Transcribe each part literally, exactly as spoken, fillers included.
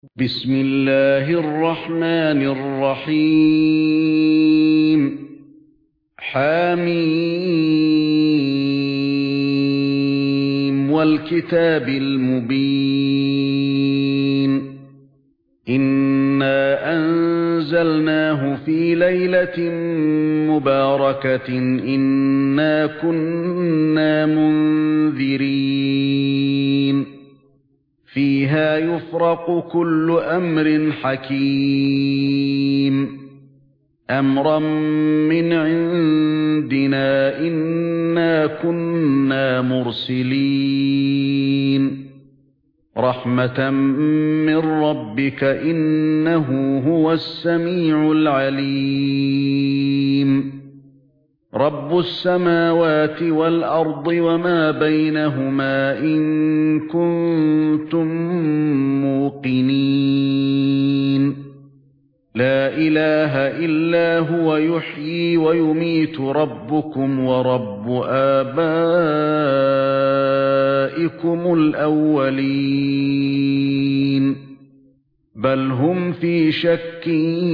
بسم الله الرحمن الرحيم حميم والكتاب المبين إنا أنزلناه في ليلة مباركة إنا كنا منذرين فيها يفرق كل أمر حكيم أمرا من عندنا إنا كنا مرسلين رحمة من ربك إنه هو السميع العليم رب السماوات والأرض وما بينهما إن كنتم موقنين لا إله إلا هو يحيي ويميت ربكم ورب آبائكم الأولين بل هم في شك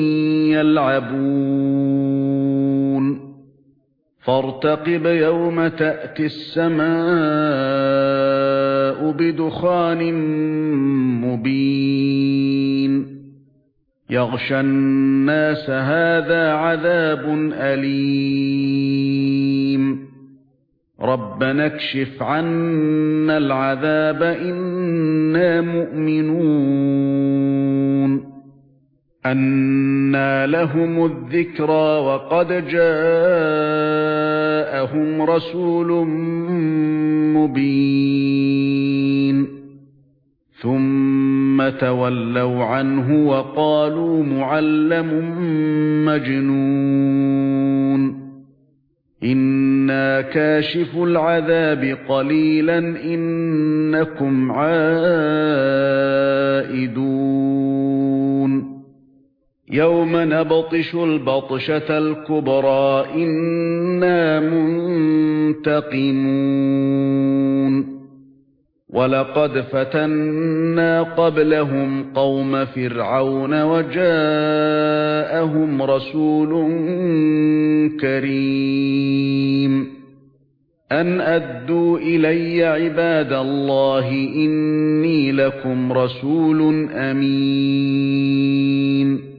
يلعبون فارتقب يوم تأتي السماء بدخان مبين يغشى الناس هذا عذاب أليم ربنا اكشف عنا العذاب إنا مؤمنون أنى لهم الذكرى وقد جاءهم رسول مبين ثم تولوا عنه وقالوا معلم مجنون إنا كاشف العذاب قليلا إنكم عائدون يوم نبطش البطشة الكبرى إنا منتقمون ولقد فتنا قبلهم قوم فرعون وجاءهم رسول كريم أن أدوا إلي عباد الله إني لكم رسول أمين